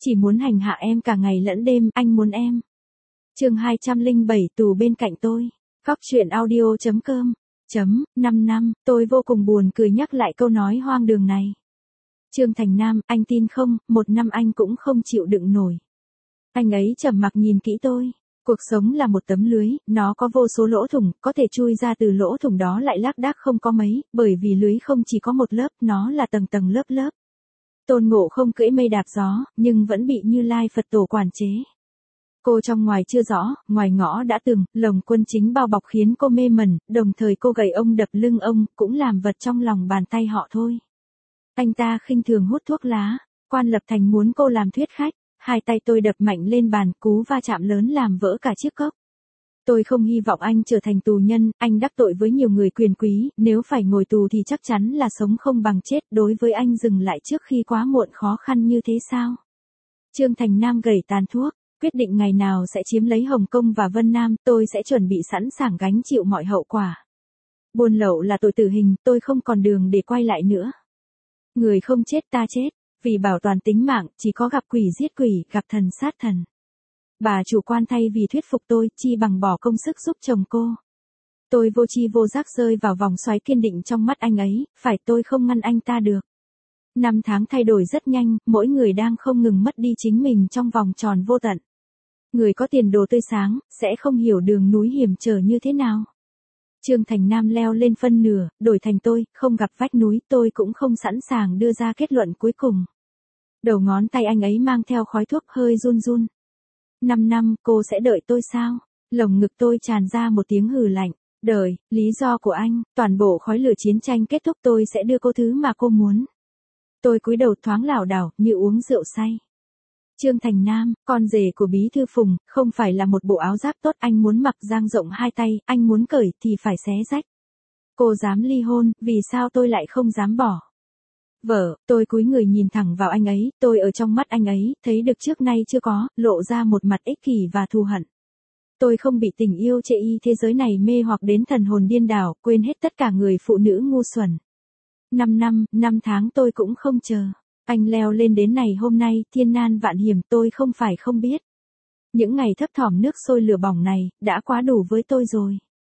chỉ muốn hành hạ em cả ngày lẫn đêm, anh muốn em. Chương 207 tù bên cạnh tôi. Góc truyện audio.com. 5 năm, tôi vô cùng buồn cười nhắc lại câu nói hoang đường này. Trương Thành Nam, anh tin không, 1 năm anh cũng không chịu đựng nổi. Anh ấy trầm mặc nhìn kỹ tôi. Cuộc sống là một tấm lưới, nó có vô số lỗ thủng, có thể chui ra từ lỗ thủng đó lại lác đác không có mấy, bởi vì lưới không chỉ có một lớp, nó là tầng tầng lớp lớp. Tôn Ngộ Không cưỡi mây đạp gió, nhưng vẫn bị Như Lai Phật Tổ quản chế. Cô trong ngoài chưa rõ, ngoài ngõ đã từng, lồng quân chính bao bọc khiến cô mê mẩn, đồng thời cô gầy ông đập lưng ông, cũng làm vật trong lòng bàn tay họ thôi. Anh ta khinh thường hút thuốc lá, Quan Lập Thành muốn cô làm thuyết khách, hai tay tôi đập mạnh lên bàn, cú va chạm lớn làm vỡ cả chiếc cốc. Tôi không hy vọng anh trở thành tù nhân, anh đắc tội với nhiều người quyền quý, nếu phải ngồi tù thì chắc chắn là sống không bằng chết, đối với anh dừng lại trước khi quá muộn khó khăn như thế sao? Trương Thành Nam gẩy tàn thuốc, quyết định ngày nào sẽ chiếm lấy Hồng Kông và Vân Nam, tôi sẽ chuẩn bị sẵn sàng gánh chịu mọi hậu quả. Buôn lậu là tội tử hình, tôi không còn đường để quay lại nữa. Người không chết ta chết, vì bảo toàn tính mạng, chỉ có gặp quỷ giết quỷ, gặp thần sát thần. Bà chủ Quan thay vì thuyết phục tôi, chi bằng bỏ công sức giúp chồng cô. Tôi vô tri vô giác rơi vào vòng xoáy kiên định trong mắt anh ấy, phải tôi không ngăn anh ta được. 5 tháng thay đổi rất nhanh, mỗi người đang không ngừng mất đi chính mình trong vòng tròn vô tận. Người có tiền đồ tươi sáng, sẽ không hiểu đường núi hiểm trở như thế nào. Trương Thành Nam leo lên phân nửa, đổi thành tôi, không gặp vách núi, tôi cũng không sẵn sàng đưa ra kết luận cuối cùng. Đầu ngón tay anh ấy mang theo khói thuốc hơi run run. 5 năm, cô sẽ đợi tôi sao? Lồng ngực tôi tràn ra một tiếng hừ lạnh. Đợi, lý do của anh, toàn bộ khói lửa chiến tranh kết thúc tôi sẽ đưa cô thứ mà cô muốn. Tôi cúi đầu thoáng lảo đảo, như uống rượu say. Trương Thành Nam, con rể của Bí Thư Phùng, không phải là một bộ áo giáp tốt, anh muốn mặc dang rộng hai tay, anh muốn cởi thì phải xé rách. Cô dám ly hôn, vì sao tôi lại không dám bỏ? Vợ, tôi cúi người nhìn thẳng vào anh ấy, tôi ở trong mắt anh ấy, thấy được trước nay chưa có, lộ ra một mặt ích kỷ và thù hận. Tôi không bị tình yêu chê y thế giới này mê hoặc đến thần hồn điên đảo, quên hết tất cả người phụ nữ ngu xuẩn. 5 năm, 5 tháng tôi cũng không chờ. Anh leo lên đến này hôm nay, thiên nan vạn hiểm tôi không phải không biết. Những ngày thấp thỏm nước sôi lửa bỏng này, đã quá đủ với tôi rồi.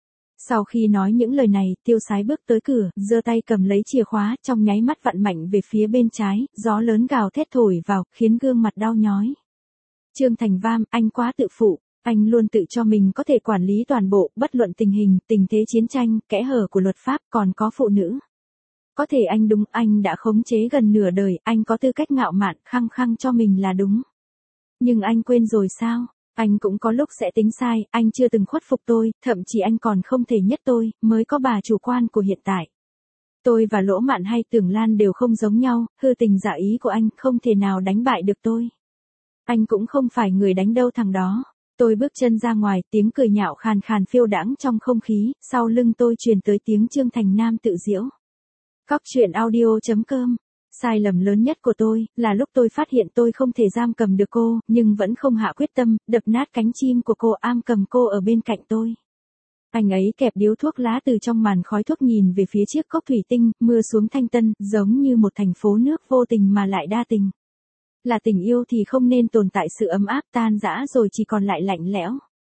Sau khi nói những lời này, Tiêu Sái bước tới cửa, giơ tay cầm lấy chìa khóa, trong nháy mắt vặn mạnh về phía bên trái, gió lớn gào thét thổi vào, khiến gương mặt đau nhói. Trương Thành Vam, anh quá tự phụ, anh luôn tự cho mình có thể quản lý toàn bộ, bất luận tình hình, tình thế chiến tranh, kẽ hở của luật pháp, còn có phụ nữ. Có thể anh đúng, anh đã khống chế gần nửa đời, anh có tư cách ngạo mạn, khăng khăng cho mình là đúng. Nhưng anh quên rồi sao? Anh cũng có lúc sẽ tính sai, anh chưa từng khuất phục tôi, thậm chí anh còn không thể nhất tôi, mới có bà chủ Quan của hiện tại. Tôi và Lỗ Mạn hay Tưởng Lan đều không giống nhau, hư tình giả ý của anh không thể nào đánh bại được tôi. Anh cũng không phải người đánh đâu thằng đó. Tôi bước chân ra ngoài, tiếng cười nhạo khàn khàn phiêu đãng trong không khí, sau lưng tôi truyền tới tiếng Trương Thành Nam tự giễu. Góc truyện audio.com. Sai lầm lớn nhất của tôi, là lúc tôi phát hiện tôi không thể giam cầm được cô, nhưng vẫn không hạ quyết tâm, đập nát cánh chim của cô, am cầm cô ở bên cạnh tôi. Anh ấy kẹp điếu thuốc lá từ trong màn khói thuốc nhìn về phía chiếc cốc thủy tinh, mưa xuống thanh tân, giống như một thành phố nước vô tình mà lại đa tình. Là tình yêu thì không nên tồn tại sự ấm áp, tan rã rồi chỉ còn lại lạnh lẽo.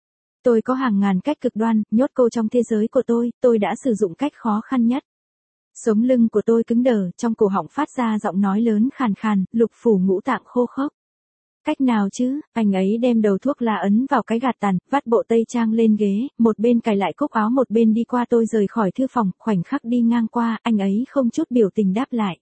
Tôi có hàng ngàn cách cực đoan, nhốt cô trong thế giới của tôi đã sử dụng cách khó khăn nhất. Sống lưng của tôi cứng đờ, trong cổ họng phát ra giọng nói lớn khàn khàn, lục phủ ngũ tạng khô khốc. Cách nào chứ? Anh ấy đem đầu thuốc lá ấn vào cái gạt tàn, vắt bộ tây trang lên ghế, một bên cài lại cúc áo một bên đi qua tôi rời khỏi thư phòng, khoảnh khắc đi ngang qua, anh ấy không chút biểu tình đáp lại.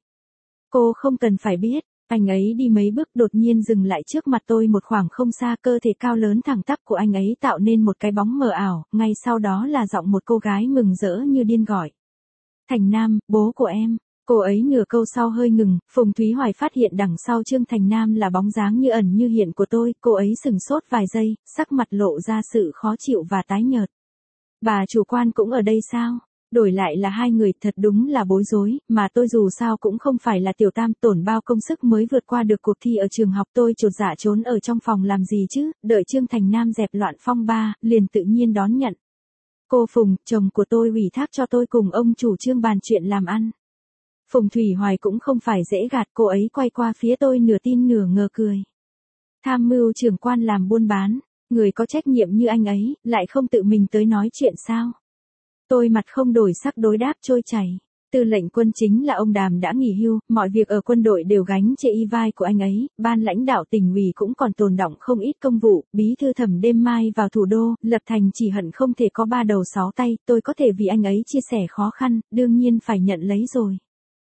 Cô không cần phải biết. Anh ấy đi mấy bước đột nhiên dừng lại trước mặt tôi một khoảng không xa, cơ thể cao lớn thẳng tắp của anh ấy tạo nên một cái bóng mờ ảo, ngay sau đó là giọng một cô gái mừng rỡ như điên gọi. Thành Nam, bố của em. Cô ấy nửa câu sau hơi ngừng, Phùng Thúy Hoài phát hiện đằng sau Trương Thành Nam là bóng dáng như ẩn như hiện của tôi, cô ấy sừng sốt vài giây, sắc mặt lộ ra sự khó chịu và tái nhợt. Bà chủ Quan cũng ở đây sao? Đổi lại là hai người, thật đúng là bối rối, mà tôi dù sao cũng không phải là tiểu tam, tổn bao công sức mới vượt qua được cuộc thi ở trường học, tôi chột dạ trốn ở trong phòng làm gì chứ, đợi Trương Thành Nam dẹp loạn phong ba, liền tự nhiên đón nhận. Cô Phùng, chồng của tôi ủy thác cho tôi cùng ông chủ Trương bàn chuyện làm ăn. Phùng Thủy Hoài cũng không phải dễ gạt, cô ấy quay qua phía tôi nửa tin nửa ngờ cười. Tham mưu trưởng quan làm buôn bán, người có trách nhiệm như anh ấy, lại không tự mình tới nói chuyện sao? Tôi mặt không đổi sắc đối đáp trôi chảy. Tư lệnh quân chính là ông Đàm đã nghỉ hưu, mọi việc ở quân đội đều gánh trên y vai của anh ấy, ban lãnh đạo tỉnh ủy cũng còn tồn đọng không ít công vụ, bí thư Thẩm đêm mai vào thủ đô, Lập Thành chỉ hận không thể có 3 đầu 6 tay, tôi có thể vì anh ấy chia sẻ khó khăn, đương nhiên phải nhận lấy rồi.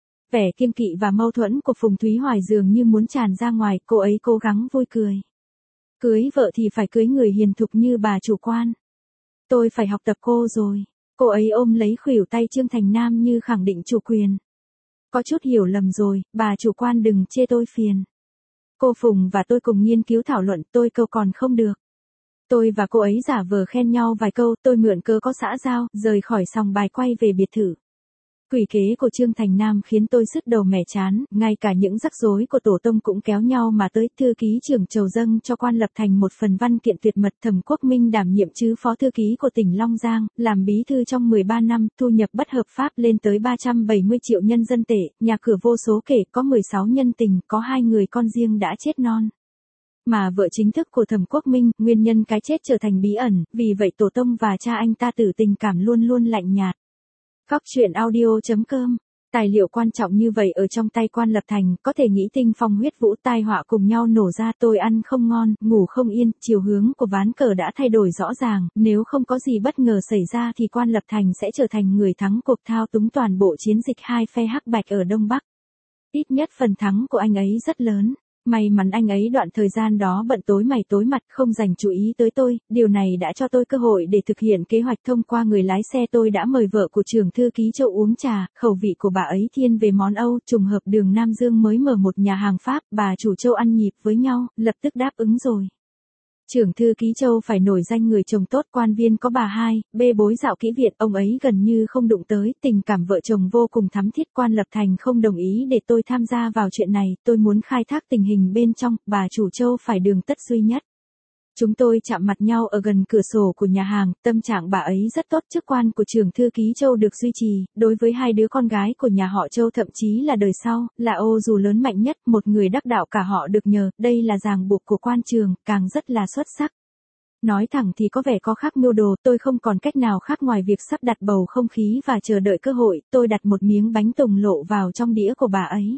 Vẻ kiêng kỵ và mâu thuẫn của Phùng Thúy Hoài dường như muốn tràn ra ngoài, cô ấy cố gắng vui cười. Cưới vợ thì phải cưới người hiền thục như bà chủ quan. Tôi phải học tập cô rồi. Cô ấy ôm lấy khuỷu tay Trương Thành Nam như khẳng định chủ quyền. Có chút hiểu lầm rồi, bà chủ quan đừng chê tôi phiền. Cô Phùng và tôi cùng nghiên cứu thảo luận, tôi câu còn không được. Tôi và cô ấy giả vờ khen nhau vài câu, tôi mượn cớ có xã giao, rời khỏi sòng bài quay về biệt thự. Quỷ kế của Trương Thành Nam khiến tôi sứt đầu mẻ chán, ngay cả những rắc rối của tổ tông cũng kéo nhau mà tới. Thư ký trưởng Trầu dâng cho quan Lập Thành một phần văn kiện tuyệt mật. Thẩm Quốc Minh đảm nhiệm chứ phó thư ký của tỉnh Long Giang, làm bí thư trong 13 năm, thu nhập bất hợp pháp lên tới 370 triệu nhân dân tệ, nhà cửa vô số kể, có 16 nhân tình, có 2 người con riêng đã chết non. Mà vợ chính thức của Thẩm Quốc Minh, nguyên nhân cái chết trở thành bí ẩn, vì vậy tổ tông và cha anh ta tử tình cảm luôn luôn lạnh nhạt. Góc truyện audio.com. Tài liệu quan trọng như vậy ở trong tay quan Lập Thành, có thể nghĩ tinh phong huyết vũ tai họa cùng nhau nổ ra. Tôi ăn không ngon, ngủ không yên, chiều hướng của ván cờ đã thay đổi rõ ràng, nếu không có gì bất ngờ xảy ra thì quan Lập Thành sẽ trở thành người thắng cuộc thao túng toàn bộ chiến dịch hai phe hắc bạch ở Đông Bắc. Ít nhất phần thắng của anh ấy rất lớn. May mắn anh ấy đoạn thời gian đó bận tối mày tối mặt không dành chú ý tới tôi, điều này đã cho tôi cơ hội để thực hiện kế hoạch. Thông qua người lái xe tôi đã mời vợ của trưởng thư ký Châu uống trà, khẩu vị của bà ấy thiên về món Âu, trùng hợp đường Nam Dương mới mở một nhà hàng Pháp, bà chủ Châu ăn nhịp với nhau, lập tức đáp ứng rồi. Trưởng thư ký Châu phải nổi danh người chồng tốt, quan viên có bà hai, bê bối dạo kỹ viện, ông ấy gần như không đụng tới, tình cảm vợ chồng vô cùng thắm thiết. Quan Lập Thành không đồng ý để tôi tham gia vào chuyện này, tôi muốn khai thác tình hình bên trong, bà chủ Châu phải đường tất duy nhất. Chúng tôi chạm mặt nhau ở gần cửa sổ của nhà hàng, tâm trạng bà ấy rất tốt, chức quan của trưởng thư ký Châu được duy trì, đối với 2 đứa con gái của nhà họ Châu thậm chí là đời sau, là ô dù lớn mạnh nhất, một người đắc đạo cả họ được nhờ, đây là ràng buộc của quan trường, càng rất là xuất sắc. Nói thẳng thì có vẻ có khác mưu đồ, tôi không còn cách nào khác ngoài việc sắp đặt bầu không khí và chờ đợi cơ hội, tôi đặt một miếng bánh tùng lộ vào trong đĩa của bà ấy.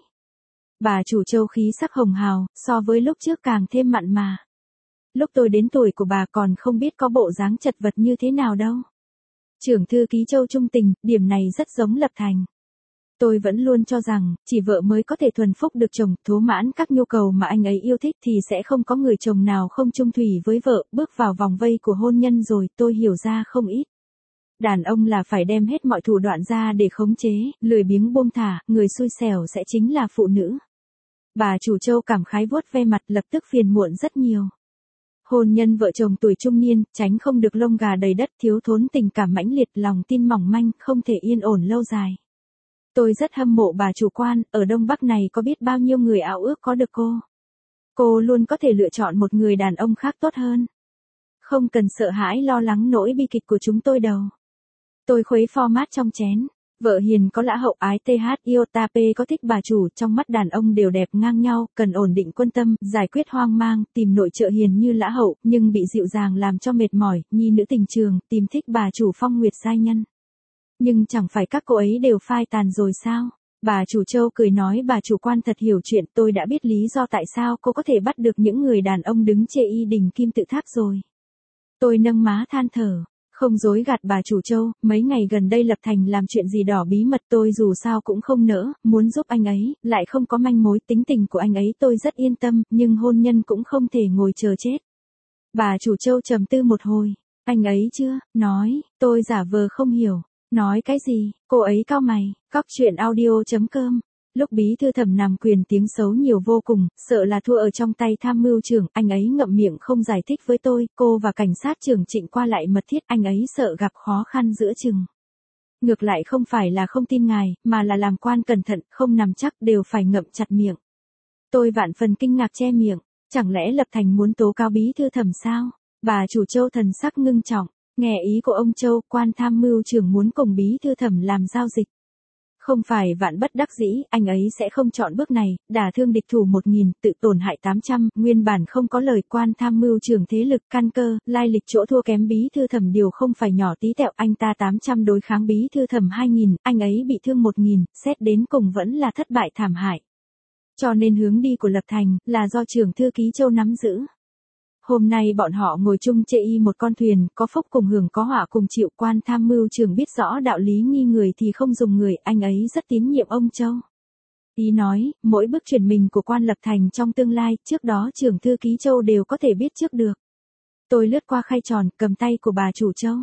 Bà chủ Châu khí sắc hồng hào, so với lúc trước càng thêm mặn mà. Lúc tôi đến tuổi của bà còn không biết có bộ dáng chật vật như thế nào đâu. Trưởng thư ký Châu trung tình, điểm này rất giống Lập Thành. Tôi vẫn luôn cho rằng, chỉ vợ mới có thể thuần phúc được chồng, thỏa mãn các nhu cầu mà anh ấy yêu thích thì sẽ không có người chồng nào không chung thủy với vợ. Bước vào vòng vây của hôn nhân rồi, tôi hiểu ra không ít. Đàn ông là phải đem hết mọi thủ đoạn ra để khống chế, lười biếng buông thả, người xui xẻo sẽ chính là phụ nữ. Bà chủ Châu cảm khái vuốt ve mặt, lập tức phiền muộn rất nhiều. Hôn nhân vợ chồng tuổi trung niên, tránh không được lông gà đầy đất, thiếu thốn tình cảm mãnh liệt, lòng tin mỏng manh, không thể yên ổn lâu dài. Tôi rất hâm mộ bà chủ quan, ở Đông Bắc này có biết bao nhiêu người ao ước có được cô. Cô luôn có thể lựa chọn một người đàn ông khác tốt hơn. Không cần sợ hãi lo lắng nỗi bi kịch của chúng tôi đâu. Tôi khuấy format trong chén. Vợ hiền có lã hậu ái TH iota P có thích bà chủ, trong mắt đàn ông đều đẹp ngang nhau, cần ổn định quân tâm, giải quyết hoang mang, tìm nội trợ hiền như lã hậu, nhưng bị dịu dàng làm cho mệt mỏi, nhi nữ tình trường, tìm thích bà chủ phong nguyệt giai nhân. Nhưng chẳng phải các cô ấy đều phai tàn rồi sao? Bà chủ Châu cười nói bà chủ quan thật hiểu chuyện, tôi đã biết lý do tại sao cô có thể bắt được những người đàn ông đứng chê y đình kim tự tháp rồi. Tôi nâng má than thở. Không dối gạt bà chủ Châu, mấy ngày gần đây Lập Thành làm chuyện gì đỏ bí mật tôi dù sao cũng không nỡ, muốn giúp anh ấy, lại không có manh mối. Tính tình của anh ấy tôi rất yên tâm, nhưng hôn nhân cũng không thể ngồi chờ chết. Bà chủ Châu trầm tư một hồi, anh ấy chưa, nói, tôi giả vờ không hiểu, nói cái gì, cô ấy cau mày. Góc truyện audio.com. Lúc bí thư Thẩm nằm quyền tiếng xấu nhiều vô cùng, sợ là thua ở trong tay tham mưu trưởng, anh ấy ngậm miệng không giải thích với tôi, cô và cảnh sát trưởng Trịnh qua lại mật thiết, anh ấy sợ gặp khó khăn giữa chừng. Ngược lại không phải là không tin ngài, mà là làm quan cẩn thận, không nằm chắc đều phải ngậm chặt miệng. Tôi vạn phần kinh ngạc che miệng, chẳng lẽ Lập Thành muốn tố cáo bí thư Thẩm sao? Bà chủ Châu thần sắc ngưng trọng, nghe ý của ông Châu, quan tham mưu trưởng muốn cùng bí thư Thẩm làm giao dịch. Không phải vạn bất đắc dĩ, anh ấy sẽ không chọn bước này, đả thương địch thủ 1.000, tự tổn hại 800, nguyên bản không có lời quan tham mưu trưởng thế lực căn cơ, lai lịch chỗ thua kém bí thư thẩm điều không phải nhỏ tí tẹo, anh ta 800 đối kháng bí thư thẩm 2.000, anh ấy bị thương 1.000, xét đến cùng vẫn là thất bại thảm hại. Cho nên hướng đi của Lập Thành, là do trưởng thư ký Châu nắm giữ. Hôm nay bọn họ ngồi chung chê y một con thuyền, có phúc cùng hưởng có họa cùng chịu, quan tham mưu trưởng biết rõ đạo lý nghi người thì không dùng người, anh ấy rất tín nhiệm ông Châu. Ý nói, mỗi bước chuyển mình của quan Lập Thành trong tương lai, trước đó trưởng thư ký Châu đều có thể biết trước được. Tôi lướt qua khay tròn, cầm tay của bà chủ Châu.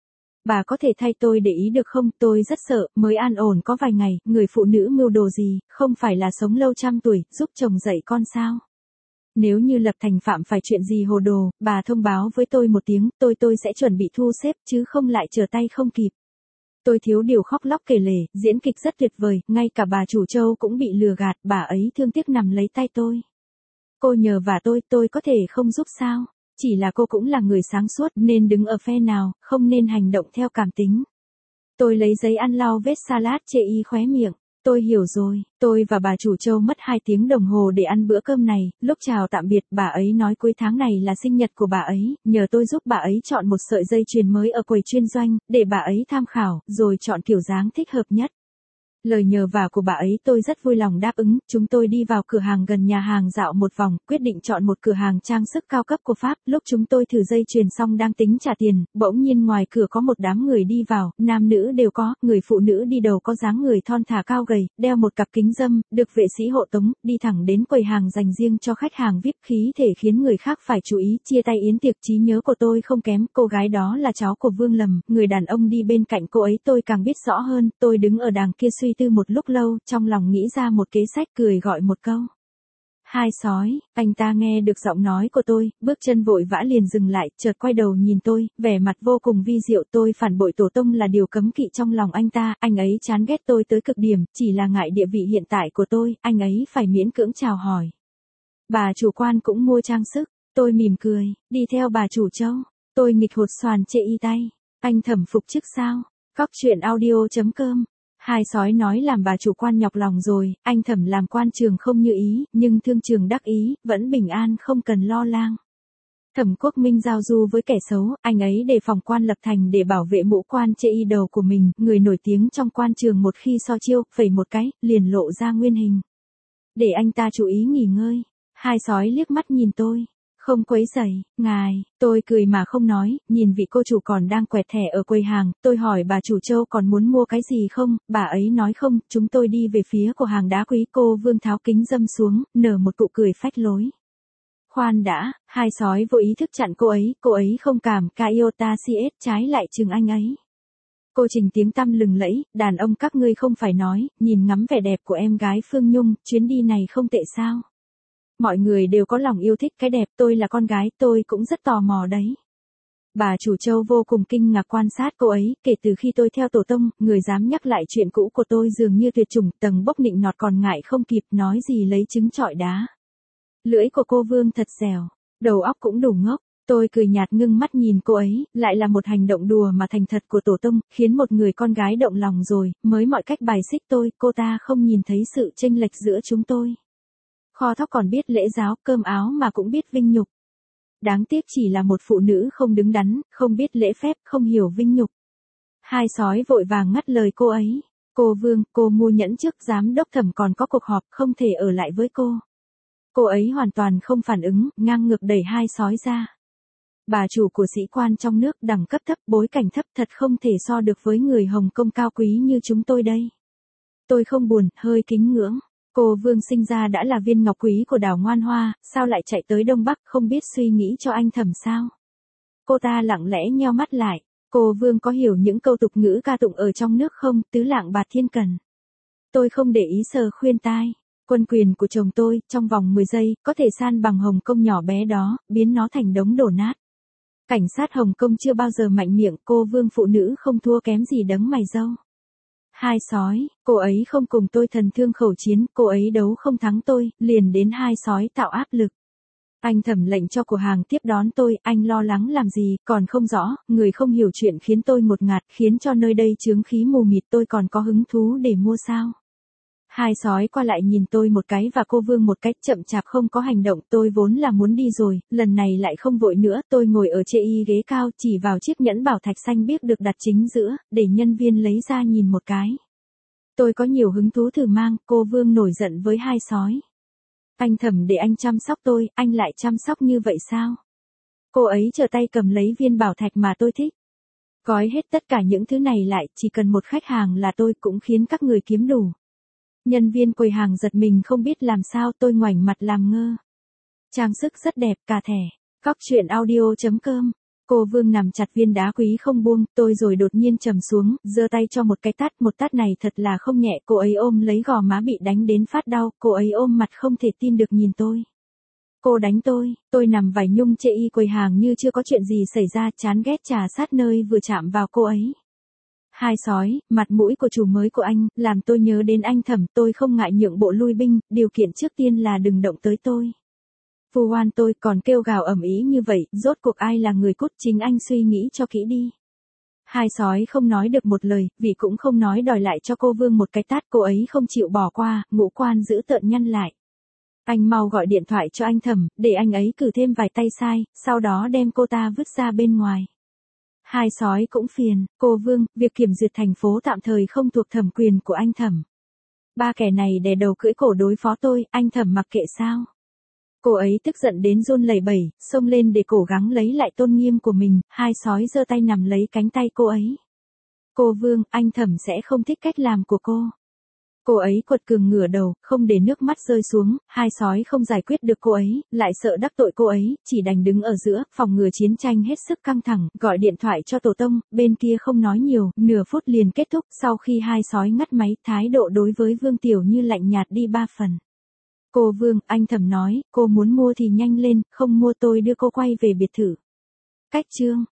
Bà có thể thay tôi để ý được không, tôi rất sợ, mới an ổn có vài ngày, người phụ nữ mưu đồ gì, không phải là sống lâu trăm tuổi, giúp chồng dạy con sao. Nếu như Lập Thành phạm phải chuyện gì hồ đồ, bà thông báo với tôi một tiếng, tôi sẽ chuẩn bị thu xếp, chứ không lại trở tay không kịp. Tôi thiếu điều khóc lóc kể lể, diễn kịch rất tuyệt vời, ngay cả bà chủ Châu cũng bị lừa gạt, bà ấy thương tiếc nằm lấy tay tôi. Cô nhờ vả tôi có thể không giúp sao? Chỉ là cô cũng là người sáng suốt, nên đứng ở phe nào, không nên hành động theo cảm tính. Tôi lấy giấy ăn lau vết salad chê y khóe miệng. Tôi hiểu rồi, tôi và bà chủ Châu mất 2 tiếng đồng hồ để ăn bữa cơm này, lúc chào tạm biệt bà ấy nói cuối tháng này là sinh nhật của bà ấy, nhờ tôi giúp bà ấy chọn một sợi dây chuyền mới ở quầy chuyên doanh, để bà ấy tham khảo, rồi chọn kiểu dáng thích hợp nhất. Lời nhờ vả của bà ấy tôi rất vui lòng đáp ứng, chúng tôi đi vào cửa hàng gần nhà hàng dạo một vòng, quyết định chọn một cửa hàng trang sức cao cấp của Pháp, lúc chúng tôi thử dây chuyền xong đang tính trả tiền, bỗng nhiên ngoài cửa có một đám người đi vào, nam nữ đều có, người phụ nữ đi đầu có dáng người thon thả cao gầy, đeo một cặp kính râm, được vệ sĩ hộ tống, đi thẳng đến quầy hàng dành riêng cho khách hàng VIP, khí thể khiến người khác phải chú ý, chia tay yến tiệc. Trí nhớ của tôi không kém, cô gái đó là cháu của Vương Lầm, người đàn ông đi bên cạnh cô ấy tôi càng biết rõ hơn, tôi đứng ở đàng kia suy tư một lúc lâu, trong lòng nghĩ ra một kế sách, cười gọi một câu. Hai sói, anh ta nghe được giọng nói của tôi, bước chân vội vã liền dừng lại, chợt quay đầu nhìn tôi, vẻ mặt vô cùng vi diệu. Tôi phản bội tổ tông là điều cấm kỵ trong lòng anh ta, anh ấy chán ghét tôi tới cực điểm, chỉ là ngại địa vị hiện tại của tôi, anh ấy phải miễn cưỡng chào hỏi. Bà chủ quan cũng mua trang sức, tôi mỉm cười, đi theo bà chủ Châu, tôi nghịch hột xoàn chê y tay, anh Thẩm phục chức sao? Góc truyện audio.com. Hai sói nói làm bà chủ quan nhọc lòng rồi, anh Thẩm làm quan trường không như ý, nhưng thương trường đắc ý, vẫn bình an không cần lo lang. Thẩm Quốc Minh giao du với kẻ xấu, anh ấy đề phòng quan Lập Thành để bảo vệ mũ quan chê y đầu của mình, người nổi tiếng trong quan trường một khi so chiêu, phẩy một cái, liền lộ ra nguyên hình. Để anh ta chú ý nghỉ ngơi. Hai sói liếc mắt nhìn tôi. Không quấy rầy, ngài, tôi cười mà không nói, nhìn vị cô chủ còn đang quẹt thẻ ở quầy hàng, tôi hỏi bà chủ Châu còn muốn mua cái gì không, bà ấy nói không, chúng tôi đi về phía của hàng đá quý. Cô Vương tháo kính râm xuống, nở một nụ cười phách lối. Khoan đã, hai sói vô ý thức chặn cô ấy không cảm, Iota CS trái lại chừng anh ấy. Cô Trình tiếng tăm lừng lẫy, đàn ông các ngươi không phải nói, nhìn ngắm vẻ đẹp của em gái Phương Nhung, chuyến đi này không tệ sao? Mọi người đều có lòng yêu thích cái đẹp, tôi là con gái, tôi cũng rất tò mò đấy. Bà chủ Châu vô cùng kinh ngạc quan sát cô ấy, kể từ khi tôi theo tổ tông, người dám nhắc lại chuyện cũ của tôi dường như tuyệt chủng, tầng bốc nịnh nọt còn ngại không kịp, nói gì lấy trứng trọi đá. Lưỡi của cô Vương thật dẻo, đầu óc cũng đủ ngốc. Tôi cười nhạt ngưng mắt nhìn cô ấy, lại là một hành động đùa mà thành thật của tổ tông, khiến một người con gái động lòng rồi, mới mọi cách bài xích tôi, cô ta không nhìn thấy sự chênh lệch giữa chúng tôi. Kho thóc còn biết lễ giáo, cơm áo mà cũng biết vinh nhục. Đáng tiếc chỉ là một phụ nữ không đứng đắn, không biết lễ phép, không hiểu vinh nhục. Hai sói vội vàng ngắt lời cô ấy. Cô Vương, cô mua nhẫn trước, giám đốc Thẩm còn có cuộc họp, không thể ở lại với cô. Cô ấy hoàn toàn không phản ứng, ngang ngược đẩy hai sói ra. Bà chủ của sĩ quan trong nước đẳng cấp thấp, bối cảnh thấp, thật không thể so được với người Hồng Kông cao quý như chúng tôi đây. Tôi không buồn, hơi kính ngưỡng. Cô Vương sinh ra đã là viên ngọc quý của đảo Ngoan Hoa, sao lại chạy tới Đông Bắc, không biết suy nghĩ cho anh Thẩm sao? Cô ta lặng lẽ nheo mắt lại. Cô Vương có hiểu những câu tục ngữ ca tụng ở trong nước không, tứ lạng bạc thiên cần? Tôi không để ý sờ khuyên tai. Quân quyền của chồng tôi, trong vòng 10 giây, có thể san bằng Hồng Kông nhỏ bé đó, biến nó thành đống đổ nát. Cảnh sát Hồng Kông chưa bao giờ mạnh miệng, cô Vương phụ nữ không thua kém gì đấng mày râu. Hai sói, cô ấy không cùng tôi thần thương khẩu chiến, cô ấy đấu không thắng tôi, liền đến hai sói tạo áp lực. Anh Thẩm lệnh cho cửa hàng tiếp đón tôi, anh lo lắng làm gì, còn không rõ, người không hiểu chuyện khiến tôi ngột ngạt, khiến cho nơi đây chướng khí mù mịt, tôi còn có hứng thú để mua sao. Hai sói qua lại nhìn tôi một cái và cô Vương một cái, chậm chạp không có hành động, tôi vốn là muốn đi rồi, lần này lại không vội nữa, tôi ngồi ở chê y ghế cao, chỉ vào chiếc nhẫn bảo thạch xanh biếc được đặt chính giữa, để nhân viên lấy ra nhìn một cái. Tôi có nhiều hứng thú thử mang, cô Vương nổi giận với hai sói. Anh Thẩm để anh chăm sóc tôi, anh lại chăm sóc như vậy sao? Cô ấy trở tay cầm lấy viên bảo thạch mà tôi thích. Gói hết tất cả những thứ này lại, chỉ cần một khách hàng là tôi cũng khiến các người kiếm đủ. Nhân viên quầy hàng giật mình không biết làm sao, tôi ngoảnh mặt làm ngơ. Trang sức rất đẹp, cả thẻ. Góc truyện audio.com. Cô Vương nằm chặt viên đá quý không buông, tôi rồi đột nhiên trầm xuống, giơ tay cho một tát này thật là không nhẹ, cô ấy ôm lấy gò má bị đánh đến phát đau, cô ấy ôm mặt không thể tin được nhìn tôi. Cô đánh tôi nằm vải nhung chê y quầy hàng như chưa có chuyện gì xảy ra, chán ghét trà sát nơi vừa chạm vào cô ấy. Hai sói, mặt mũi của chủ mới của anh, làm tôi nhớ đến anh Thẩm, tôi không ngại nhượng bộ lui binh, điều kiện trước tiên là đừng động tới tôi. Vu oan tôi, còn kêu gào ầm ĩ như vậy, rốt cuộc ai là người cút, chính anh suy nghĩ cho kỹ đi. Hai sói không nói được một lời, vì cũng không nói đòi lại cho cô Vương một cái tát, cô ấy không chịu bỏ qua, ngũ quan giữ tợn nhăn lại. Anh mau gọi điện thoại cho anh Thẩm, để anh ấy cử thêm vài tay sai, sau đó đem cô ta vứt ra bên ngoài. Hai sói cũng phiền, cô Vương, việc kiểm duyệt thành phố tạm thời không thuộc thẩm quyền của anh Thẩm. Ba kẻ này đè đầu cưỡi cổ đối phó tôi, anh Thẩm mặc kệ sao? Cô ấy tức giận đến run lẩy bẩy, xông lên để cố gắng lấy lại tôn nghiêm của mình, hai sói giơ tay nắm lấy cánh tay cô ấy. Cô Vương, anh Thẩm sẽ không thích cách làm của cô. Cô ấy quật cường ngửa đầu, không để nước mắt rơi xuống, hai sói không giải quyết được cô ấy, lại sợ đắc tội cô ấy, chỉ đành đứng ở giữa, phòng ngừa chiến tranh hết sức căng thẳng, gọi điện thoại cho tổ tông, bên kia không nói nhiều, nửa phút liền kết thúc, sau khi hai sói ngắt máy, thái độ đối với Vương Tiểu Như lạnh nhạt đi 3 phần. Cô Vương, anh Thẩm nói, cô muốn mua thì nhanh lên, không mua tôi đưa cô quay về biệt thự. Cách chương.